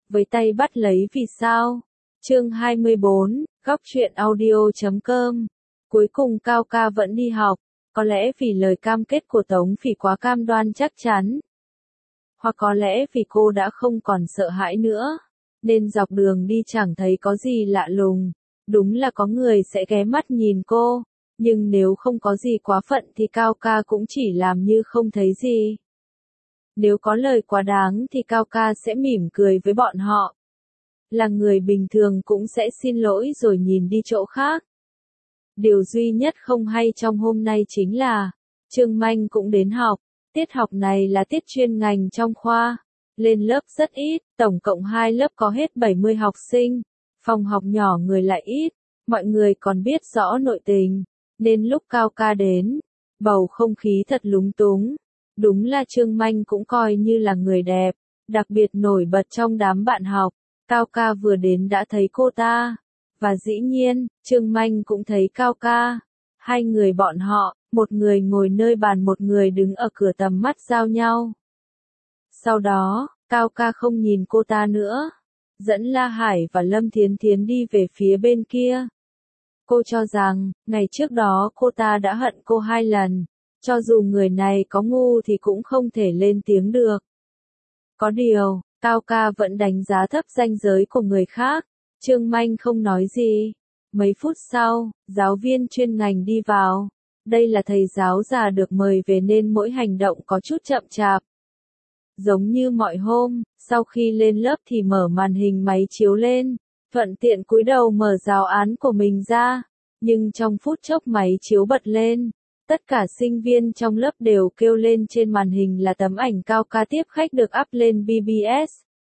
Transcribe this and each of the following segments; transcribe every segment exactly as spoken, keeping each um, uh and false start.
với tay bắt lấy vì sao. Chương hai mươi bốn, góc truyện audio chấm com. Cuối cùng Cao Ca vẫn đi học, có lẽ vì lời cam kết của Tống Phỉ quá cam đoan chắc chắn. Hoặc có lẽ vì cô đã không còn sợ hãi nữa, nên dọc đường đi chẳng thấy có gì lạ lùng. Đúng là có người sẽ ghé mắt nhìn cô, nhưng nếu không có gì quá phận thì Cao Ca cũng chỉ làm như không thấy gì. Nếu có lời quá đáng thì Cao Ca sẽ mỉm cười với bọn họ. Là người bình thường cũng sẽ xin lỗi rồi nhìn đi chỗ khác. Điều duy nhất không hay trong hôm nay chính là, Trương Manh cũng đến học. Tiết học này là tiết chuyên ngành trong khoa. Lên lớp rất ít, tổng cộng hai lớp có hết bảy mươi học sinh. Phòng học nhỏ người lại ít, mọi người còn biết rõ nội tình. Nên lúc Cao Ca đến, bầu không khí thật lúng túng. Đúng là Trương Manh cũng coi như là người đẹp, đặc biệt nổi bật trong đám bạn học. Cao Ca vừa đến đã thấy cô ta. Và dĩ nhiên, Trương Manh cũng thấy Cao Ca. Hai người bọn họ, một người ngồi nơi bàn một người đứng ở cửa tầm mắt giao nhau. Sau đó, Cao Ca không nhìn cô ta nữa. Dẫn La Hải và Lâm Thiến Thiến đi về phía bên kia. Cô cho rằng, ngày trước đó cô ta đã hận cô hai lần. Cho dù người này có ngu thì cũng không thể lên tiếng được. Có điều, Cao Ca vẫn đánh giá thấp ranh giới của người khác. Trương Manh không nói gì. Mấy phút sau, giáo viên chuyên ngành đi vào. Đây là thầy giáo già được mời về nên mỗi hành động có chút chậm chạp. Giống như mọi hôm, sau khi lên lớp thì mở màn hình máy chiếu lên, thuận tiện cúi đầu mở giáo án của mình ra. Nhưng trong phút chốc máy chiếu bật lên, tất cả sinh viên trong lớp đều kêu lên trên màn hình là tấm ảnh Cao Ca tiếp khách được up lên bê bê ét.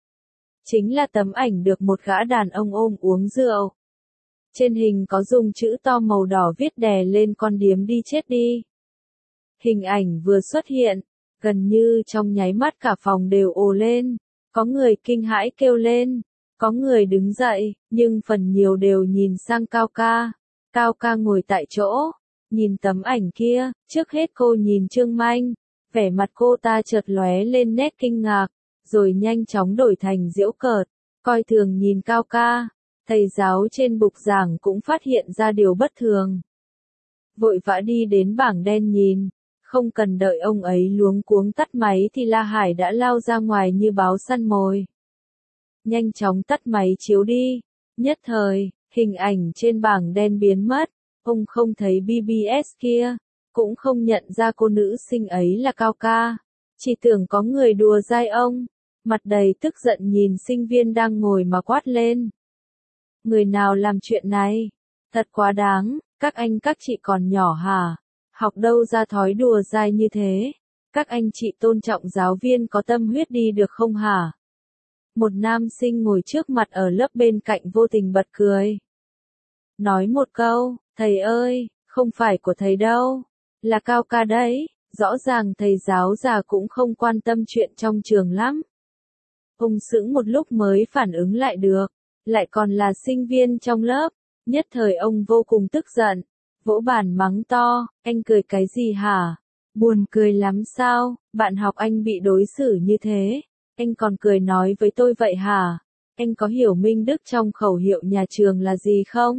Chính là tấm ảnh được một gã đàn ông ôm uống rượu. Trên hình có dùng chữ to màu đỏ viết đè lên con điếm đi chết đi. Hình ảnh vừa xuất hiện, gần như trong nháy mắt cả phòng đều ồ lên. Có người kinh hãi kêu lên, có người đứng dậy, nhưng phần nhiều đều nhìn sang Cao Ca. Cao Ca ngồi tại chỗ, nhìn tấm ảnh kia, trước hết cô nhìn Trương Manh, vẻ mặt cô ta chợt lóe lên nét kinh ngạc, rồi nhanh chóng đổi thành giễu cợt, coi thường nhìn Cao Ca. Thầy giáo trên bục giảng cũng phát hiện ra điều bất thường. Vội vã đi đến bảng đen nhìn, không cần đợi ông ấy luống cuống tắt máy thì La Hải đã lao ra ngoài như báo săn mồi. Nhanh chóng tắt máy chiếu đi, nhất thời, hình ảnh trên bảng đen biến mất, ông không thấy bê bê ét kia, cũng không nhận ra cô nữ sinh ấy là Cao Ca, chỉ tưởng có người đùa dai ông, mặt đầy tức giận nhìn sinh viên đang ngồi mà quát lên. Người nào làm chuyện này? Thật quá đáng, các anh các chị còn nhỏ hả? Học đâu ra thói đùa dai như thế? Các anh chị tôn trọng giáo viên có tâm huyết đi được không hả? Một nam sinh ngồi trước mặt ở lớp bên cạnh vô tình bật cười. Nói một câu, thầy ơi, không phải của thầy đâu, là Cao Ca đấy, rõ ràng thầy giáo già cũng không quan tâm chuyện trong trường lắm. Ông sững một lúc mới phản ứng lại được, lại còn là sinh viên trong lớp, nhất thời ông vô cùng tức giận, vỗ bàn mắng to, anh cười cái gì hả? Buồn cười lắm sao, bạn học anh bị đối xử như thế, anh còn cười nói với tôi vậy hả? Anh có hiểu minh đức trong khẩu hiệu nhà trường là gì không?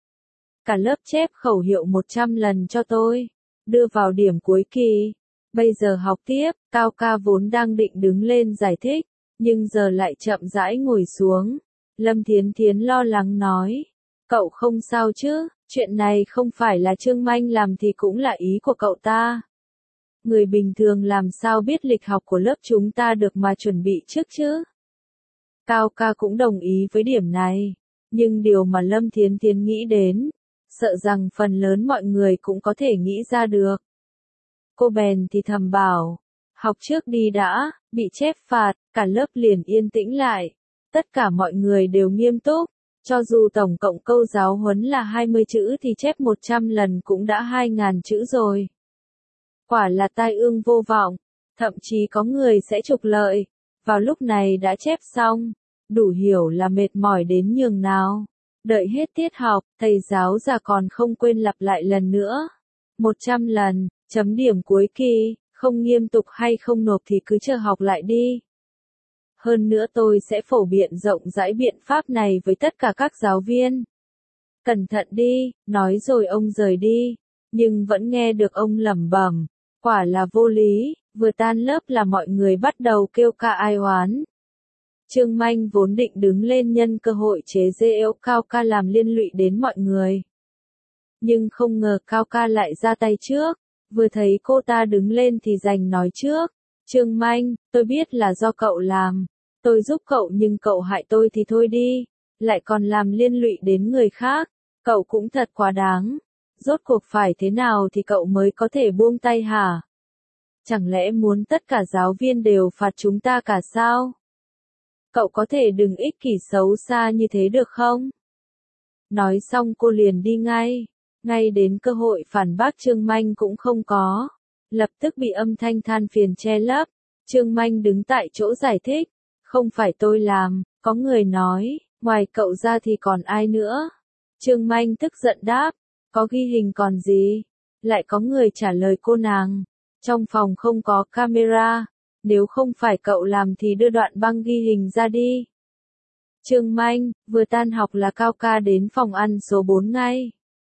Cả lớp chép khẩu hiệu một trăm lần cho tôi, đưa vào điểm cuối kỳ. Bây giờ học tiếp, Cao Ca vốn đang định đứng lên giải thích, nhưng giờ lại chậm rãi ngồi xuống. Lâm Thiến Thiến lo lắng nói, cậu không sao chứ, chuyện này không phải là Trương Manh làm thì cũng là ý của cậu ta. Người bình thường làm sao biết lịch học của lớp chúng ta được mà chuẩn bị trước chứ? Cao Ca cũng đồng ý với điểm này, nhưng điều mà Lâm Thiến Thiến nghĩ đến, sợ rằng phần lớn mọi người cũng có thể nghĩ ra được. Cô bèn thì thầm bảo, học trước đi đã, bị chép phạt, cả lớp liền yên tĩnh lại. Tất cả mọi người đều nghiêm túc, cho dù tổng cộng câu giáo huấn là hai mươi chữ thì chép một trăm lần cũng đã hai nghìn chữ rồi. Quả là tai ương vô vọng, thậm chí có người sẽ trục lợi, vào lúc này đã chép xong, đủ hiểu là mệt mỏi đến nhường nào. Đợi hết tiết học, thầy giáo già còn không quên lặp lại lần nữa. một trăm lần, chấm điểm cuối kỳ, không nghiêm túc hay không nộp thì cứ chờ học lại đi. Hơn nữa tôi sẽ phổ biện rộng rãi biện pháp này với tất cả các giáo viên. Cẩn thận đi, nói rồi ông rời đi, nhưng vẫn nghe được ông lẩm bẩm, quả là vô lý, vừa tan lớp là mọi người bắt đầu kêu ca ai oán. Trương Manh vốn định đứng lên nhân cơ hội chế giễu Cao Ca làm liên lụy đến mọi người. Nhưng không ngờ Cao Ca lại ra tay trước, vừa thấy cô ta đứng lên thì giành nói trước. Trương Manh, tôi biết là do cậu làm, tôi giúp cậu nhưng cậu hại tôi thì thôi đi, lại còn làm liên lụy đến người khác, cậu cũng thật quá đáng. Rốt cuộc phải thế nào thì cậu mới có thể buông tay hả? Chẳng lẽ muốn tất cả giáo viên đều phạt chúng ta cả sao? Cậu có thể đừng ích kỷ xấu xa như thế được không? Nói xong cô liền đi ngay, ngay đến cơ hội phản bác Trương Manh cũng không có, lập tức bị âm thanh than phiền che lấp. Trương Manh đứng tại chỗ giải thích, không phải tôi làm, có người nói, ngoài cậu ra thì còn ai nữa? Trương Manh tức giận đáp, có ghi hình còn gì? Lại có người trả lời cô nàng, trong phòng không có camera, nếu không phải cậu làm thì đưa đoạn băng ghi hình ra đi. Trương Manh, vừa tan học là Cao Ca đến phòng ăn số bốn ngay.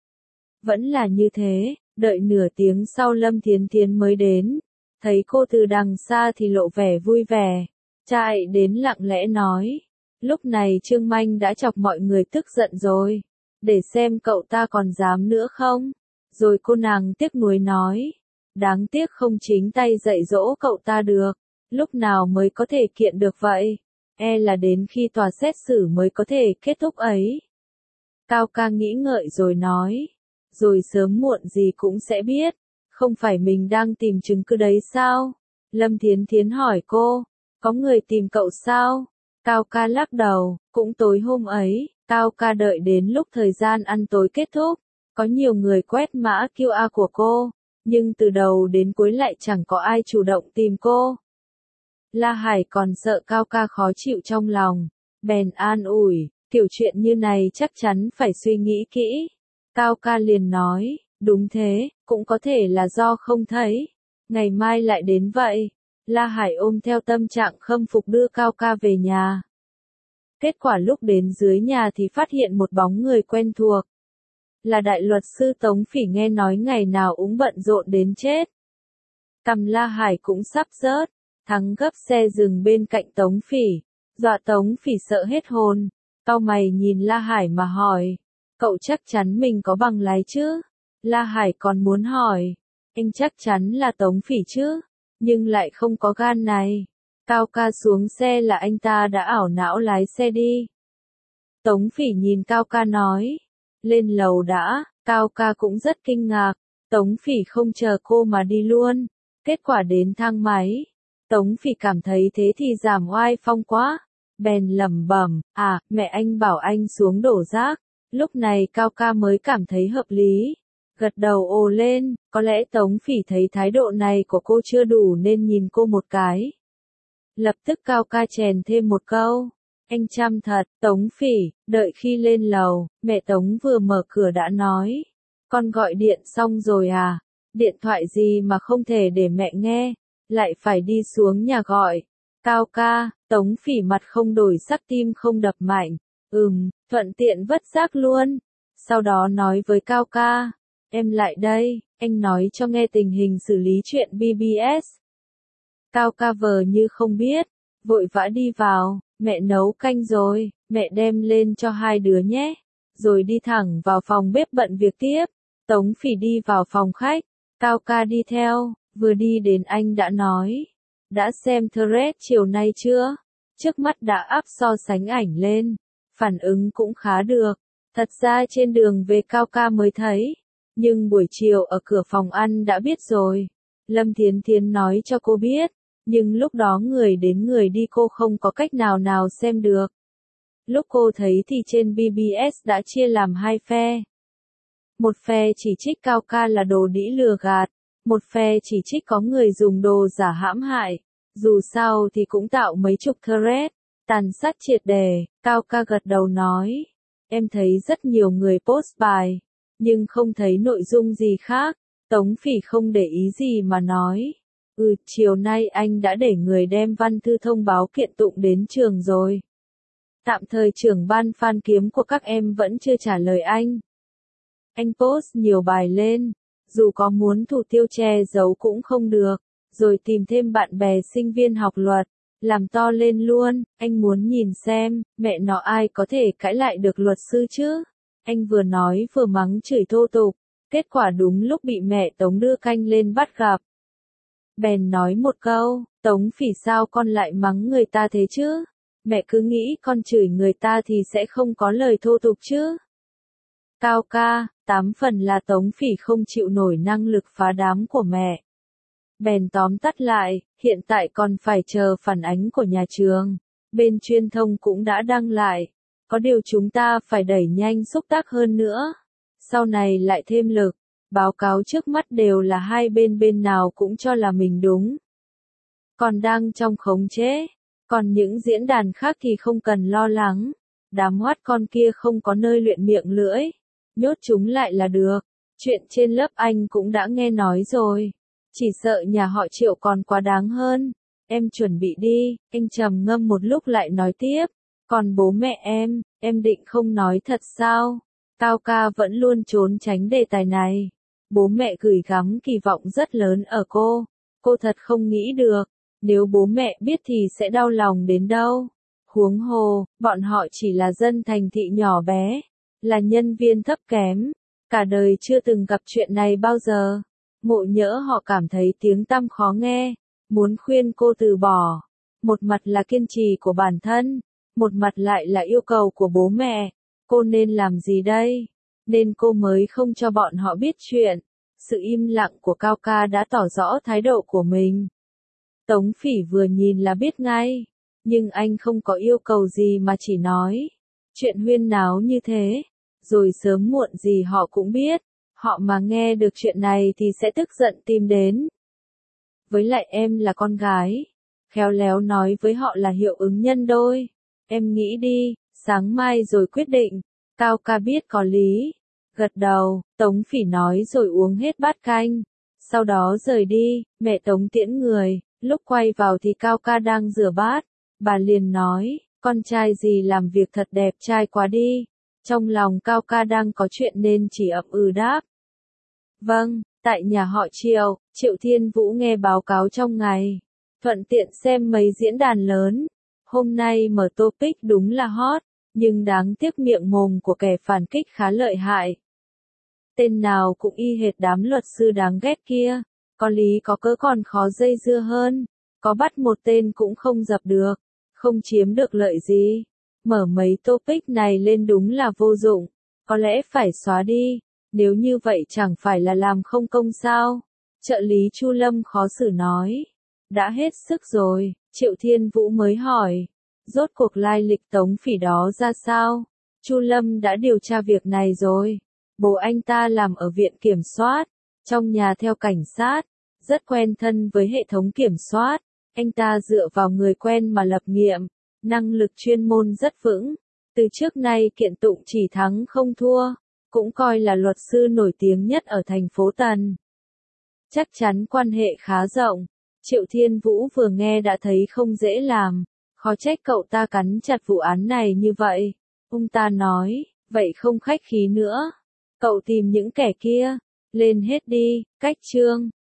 Vẫn là như thế, đợi nửa tiếng sau Lâm Thiến Thiến mới đến, thấy cô từ đằng xa thì lộ vẻ vui vẻ, chạy đến lặng lẽ nói, lúc này Trương Manh đã chọc mọi người tức giận rồi, để xem cậu ta còn dám nữa không. Rồi cô nàng tiếc nuối nói, đáng tiếc không chính tay dạy dỗ cậu ta được, lúc nào mới có thể kiện được vậy, e là đến khi tòa xét xử mới có thể kết thúc ấy. Cao Ca nghĩ ngợi rồi nói, rồi sớm muộn gì cũng sẽ biết, không phải mình đang tìm chứng cứ đấy sao? Lâm Thiến Thiến hỏi cô, có người tìm cậu sao? Cao Ca lắc đầu, cũng tối hôm ấy, Cao Ca đợi đến lúc thời gian ăn tối kết thúc, có nhiều người quét mã quy rờ của cô, nhưng từ đầu đến cuối lại chẳng có ai chủ động tìm cô. La Hải còn sợ Cao Ca khó chịu trong lòng, bèn an ủi, kiểu chuyện như này chắc chắn phải suy nghĩ kỹ. Cao Ca liền nói, đúng thế, cũng có thể là do không thấy, ngày mai lại đến vậy. La Hải ôm theo tâm trạng khâm phục đưa Cao Ca về nhà. Kết quả lúc đến dưới nhà thì phát hiện một bóng người quen thuộc. Là đại luật sư Tống Phỉ, nghe nói ngày nào cũng bận rộn đến chết. Cằm La Hải cũng sắp rớt, thắng gấp xe dừng bên cạnh Tống Phỉ, dọa Tống Phỉ sợ hết hồn, cau mày nhìn La Hải mà hỏi, cậu chắc chắn mình có bằng lái chứ? La Hải còn muốn hỏi, anh chắc chắn là Tống Phỉ chứ, nhưng lại không có gan này. Cao Ca xuống xe là anh ta đã ảo não lái xe đi. Tống Phỉ nhìn Cao Ca nói, lên lầu đã. Cao Ca cũng rất kinh ngạc, Tống Phỉ không chờ cô mà đi luôn. Kết quả đến thang máy, Tống Phỉ cảm thấy thế thì giảm oai phong quá, bèn lẩm bẩm, à, mẹ anh bảo anh xuống đổ rác. Lúc này Cao Ca mới cảm thấy hợp lý, gật đầu ồ lên, có lẽ Tống Phỉ thấy thái độ này của cô chưa đủ nên nhìn cô một cái. Lập tức Cao Ca chèn thêm một câu, anh chăm thật. Tống Phỉ, đợi khi lên lầu, mẹ Tống vừa mở cửa đã nói, con gọi điện xong rồi à? Điện thoại gì mà không thể để mẹ nghe, lại phải đi xuống nhà gọi. Cao Ca, Tống Phỉ mặt không đổi sắc, tim không đập mạnh, ừm, thuận tiện vất rác luôn. Sau đó nói với Cao Ca, em lại đây, anh nói cho nghe tình hình xử lý chuyện bê bê ét. Cao Ca vờ như không biết, vội vã đi vào, mẹ nấu canh rồi, mẹ đem lên cho hai đứa nhé, rồi đi thẳng vào phòng bếp bận việc tiếp. Tống Phỉ đi vào phòng khách, Cao Ca đi theo, vừa đi đến anh đã nói, đã xem thread chiều nay chưa? Trước mắt đã up so sánh ảnh lên, phản ứng cũng khá được. Thật ra trên đường về Cao Ca mới thấy, nhưng buổi chiều ở cửa phòng ăn đã biết rồi. Lâm Thiến Thiến nói cho cô biết, nhưng lúc đó người đến người đi cô không có cách nào nào xem được. Lúc cô thấy thì trên bê bê ét đã chia làm hai phe. Một phe chỉ trích Cao Ca là đồ đĩ lừa gạt, một phe chỉ trích có người dùng đồ giả hãm hại. Dù sao thì cũng tạo mấy chục thread, tàn sát triệt đề. Cao Ca gật đầu nói, em thấy rất nhiều người post bài, nhưng không thấy nội dung gì khác. Tống Phỉ không để ý gì mà nói, Ừ, chiều nay anh đã để người đem văn thư thông báo kiện tụng đến trường rồi. Tạm thời trưởng ban Phan Kiếm của các em vẫn chưa trả lời anh. Anh post nhiều bài lên, dù có muốn thủ tiêu che giấu cũng không được, rồi tìm thêm bạn bè sinh viên học luật, làm to lên luôn, anh muốn nhìn xem, mẹ nó ai có thể cãi lại được luật sư chứ. Anh vừa nói vừa mắng chửi thô tục, kết quả đúng lúc bị mẹ Tống đưa canh lên bắt gặp. Bèn nói một câu, Tống Phỉ sao con lại mắng người ta thế chứ? Mẹ cứ nghĩ con chửi người ta thì sẽ không có lời thô tục chứ. Cao ca, tám phần là Tống Phỉ không chịu nổi năng lực phá đám của mẹ. Bèn tóm tắt lại, hiện tại còn phải chờ phản ánh của nhà trường. Bên truyền thông cũng đã đăng lại. Có điều chúng ta phải đẩy nhanh xúc tác hơn nữa. Sau này lại thêm lực. Báo cáo trước mắt đều là hai bên bên nào cũng cho là mình đúng. Còn đang trong khống chế. Còn những diễn đàn khác thì không cần lo lắng. Đám hoát con kia không có nơi luyện miệng lưỡi. Nhốt chúng lại là được. Chuyện trên lớp anh cũng đã nghe nói rồi. Chỉ sợ nhà họ Triệu còn quá đáng hơn. Em chuẩn bị đi, anh trầm ngâm một lúc lại nói tiếp. Còn bố mẹ em, em định không nói thật sao? Cao ca vẫn luôn trốn tránh đề tài này. Bố mẹ gửi gắm kỳ vọng rất lớn ở cô. Cô thật không nghĩ được. Nếu bố mẹ biết thì sẽ đau lòng đến đâu. Huống hồ, bọn họ chỉ là dân thành thị nhỏ bé. Là nhân viên thấp kém. Cả đời chưa từng gặp chuyện này bao giờ. Mộ Nhỡ họ cảm thấy tiếng tăm khó nghe. Muốn khuyên cô từ bỏ. Một mặt là kiên trì của bản thân. Một mặt lại là yêu cầu của bố mẹ. Cô nên làm gì đây? Nên cô mới không cho bọn họ biết chuyện. Sự im lặng của Cao ca đã tỏ rõ thái độ của mình. Tống Phỉ vừa nhìn là biết ngay. Nhưng anh không có yêu cầu gì mà chỉ nói. Chuyện huyên náo như thế. Rồi sớm muộn gì họ cũng biết. Họ mà nghe được chuyện này thì sẽ tức giận tìm đến. Với lại em là con gái. Khéo léo nói với họ là hiệu ứng nhân đôi. Em nghĩ đi, sáng mai rồi quyết định. Cao ca biết có lý. Gật đầu, Tống Phỉ nói rồi uống hết bát canh. Sau đó rời đi, mẹ Tống tiễn người. Lúc quay vào thì Cao ca đang rửa bát. Bà liền nói, con trai gì làm việc thật đẹp trai quá đi. Trong lòng Cao ca đang có chuyện nên chỉ ậm ừ đáp. Vâng, tại nhà họ Triệu, Triệu Thiên Vũ nghe báo cáo trong ngày. Thuận tiện xem mấy diễn đàn lớn. Hôm nay mở topic đúng là hot, nhưng đáng tiếc miệng mồm của kẻ phản kích khá lợi hại. Tên nào cũng y hệt đám luật sư đáng ghét kia. Có lý có cớ còn khó dây dưa hơn. Có bắt một tên cũng không dập được. Không chiếm được lợi gì. Mở mấy topic này lên đúng là vô dụng. Có lẽ phải xóa đi. Nếu như vậy chẳng phải là làm không công sao? Trợ lý Chu Lâm khó xử nói. Đã hết sức rồi, Triệu Thiên Vũ mới hỏi. Rốt cuộc lai lịch Tống Phỉ đó ra sao? Chu Lâm đã điều tra việc này rồi. Bố anh ta làm ở viện kiểm soát. Trong nhà theo cảnh sát. Rất quen thân với hệ thống kiểm soát. Anh ta dựa vào người quen mà lập nghiệm. Năng lực chuyên môn rất vững. Từ trước nay kiện tụng chỉ thắng không thua. Cũng coi là luật sư nổi tiếng nhất ở thành phố Tần. Chắc chắn quan hệ khá rộng. Triệu Thiên Vũ vừa nghe đã thấy không dễ làm. Khó trách cậu ta cắn chặt vụ án này như vậy. Ông ta nói, vậy không khách khí nữa. Cậu tìm những kẻ kia. Lên hết đi, cách chương.